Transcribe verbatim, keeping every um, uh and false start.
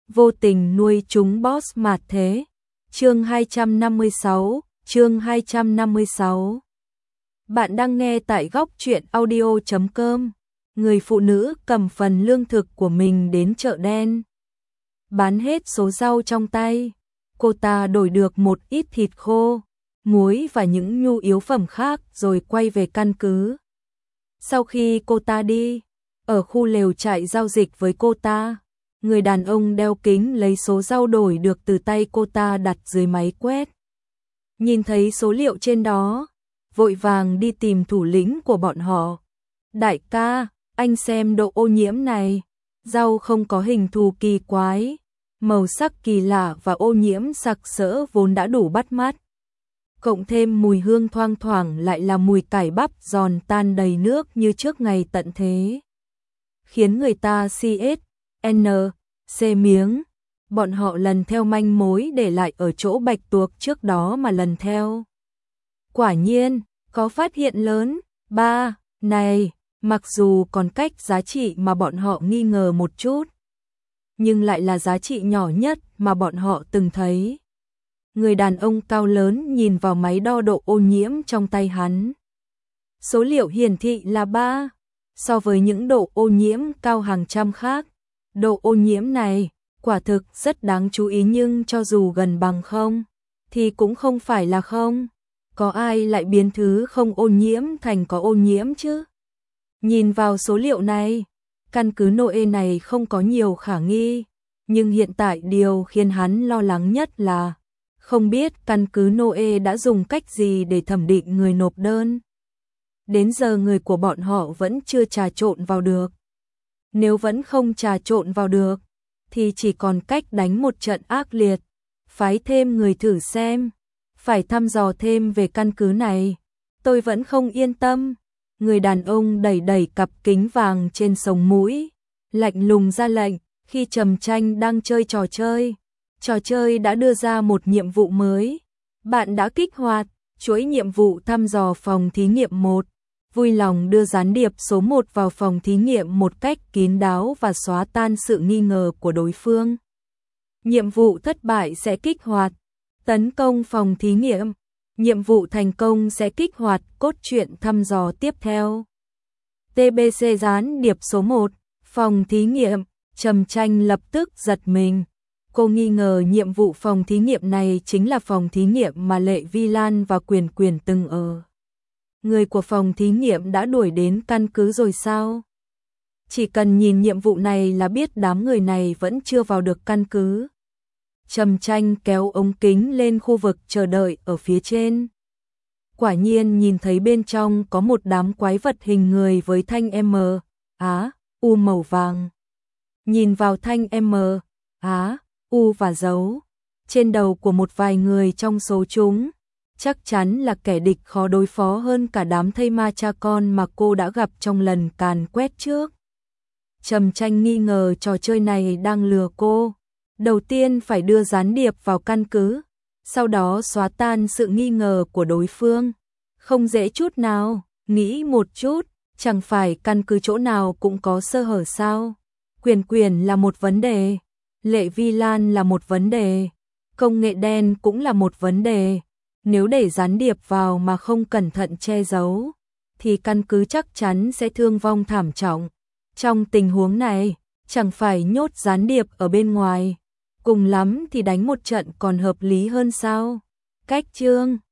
vô tình nuôi chúng boss mạt thế. Chương hai trăm năm mươi sáu, chương hai trăm năm mươi sáu. Bạn đang nghe tại góc truyện audio chấm com. Người phụ nữ cầm phần lương thực của mình đến chợ đen. Bán hết số rau trong tay, cô ta đổi được một ít thịt khô, muối và những nhu yếu phẩm khác rồi quay về căn cứ. Sau khi cô ta đi, ở khu lều trại giao dịch với cô ta, người đàn ông đeo kính lấy số rau đổi được từ tay cô ta đặt dưới máy quét. Nhìn thấy số liệu trên đó, vội vàng đi tìm thủ lĩnh của bọn họ. Đại ca, anh xem độ ô nhiễm này, rau không có hình thù kỳ quái, màu sắc kỳ lạ và ô nhiễm sặc sỡ vốn đã đủ bắt mắt. Cộng thêm mùi hương thoang thoảng lại là mùi cải bắp giòn tan đầy nước như trước ngày tận thế. Khiến người ta xê ét en xê miếng, bọn họ lần theo manh mối để lại ở chỗ bạch tuộc trước đó mà lần theo. Quả nhiên, có phát hiện lớn, ba, này, mặc dù còn cách giá trị mà bọn họ nghi ngờ một chút, nhưng lại là giá trị nhỏ nhất mà bọn họ từng thấy. Người đàn ông cao lớn nhìn vào máy đo độ ô nhiễm trong tay hắn. Số liệu hiển thị là ba, so với những độ ô nhiễm cao hàng trăm khác. Độ ô nhiễm này, quả thực rất đáng chú ý nhưng cho dù gần bằng không, thì cũng không phải là không. Có ai lại biến thứ không ô nhiễm thành có ô nhiễm chứ? Nhìn vào số liệu này, căn cứ Noe này không có nhiều khả nghi, nhưng hiện tại điều khiến hắn lo lắng nhất là không biết căn cứ Noe đã dùng cách gì để thẩm định người nộp đơn. Đến giờ người của bọn họ vẫn chưa trà trộn vào được. Nếu vẫn không trà trộn vào được, thì chỉ còn cách đánh một trận ác liệt, phái thêm người thử xem, phải thăm dò thêm về căn cứ này. Tôi vẫn không yên tâm. Người đàn ông đẩy đẩy cặp kính vàng trên sống mũi, lạnh lùng ra lệnh. Khi Trầm Tranh đang chơi trò chơi, trò chơi đã đưa ra một nhiệm vụ mới. Bạn đã kích hoạt chuỗi nhiệm vụ thăm dò phòng thí nghiệm một. Vui lòng đưa gián điệp số một vào phòng thí nghiệm một cách kín đáo và xóa tan sự nghi ngờ của đối phương. Nhiệm vụ thất bại sẽ kích hoạt tấn công phòng thí nghiệm. Nhiệm vụ thành công sẽ kích hoạt cốt truyện thăm dò tiếp theo. tê bê xê gián điệp số một, phòng thí nghiệm. Trầm Tranh lập tức giật mình. Cô nghi ngờ nhiệm vụ phòng thí nghiệm này chính là phòng thí nghiệm mà Lệ Vi Lan và Quyền Quyền từng ở. Người của phòng thí nghiệm đã đuổi đến căn cứ rồi sao? Chỉ cần nhìn nhiệm vụ này là biết đám người này vẫn chưa vào được căn cứ. Trầm Tranh kéo ống kính lên khu vực chờ đợi ở phía trên. Quả nhiên nhìn thấy bên trong có một đám quái vật hình người với thanh M, Á, U màu vàng. Nhìn vào thanh M, Á, U và dấu trên đầu của một vài người trong số chúng, chắc chắn là kẻ địch khó đối phó hơn cả đám thây ma cha con mà cô đã gặp trong lần càn quét trước. Trầm Tranh nghi ngờ trò chơi này đang lừa cô. Đầu tiên phải đưa gián điệp vào căn cứ, sau đó xóa tan sự nghi ngờ của đối phương. Không dễ chút nào, nghĩ một chút, chẳng phải căn cứ chỗ nào cũng có sơ hở sao? Quyền Quyền là một vấn đề, Lệ Vi Lan là một vấn đề, công nghệ đen cũng là một vấn đề. Nếu để gián điệp vào mà không cẩn thận che giấu, thì căn cứ chắc chắn sẽ thương vong thảm trọng. Trong tình huống này, chẳng phải nhốt gián điệp ở bên ngoài, cùng lắm thì đánh một trận còn hợp lý hơn sao? Cách chương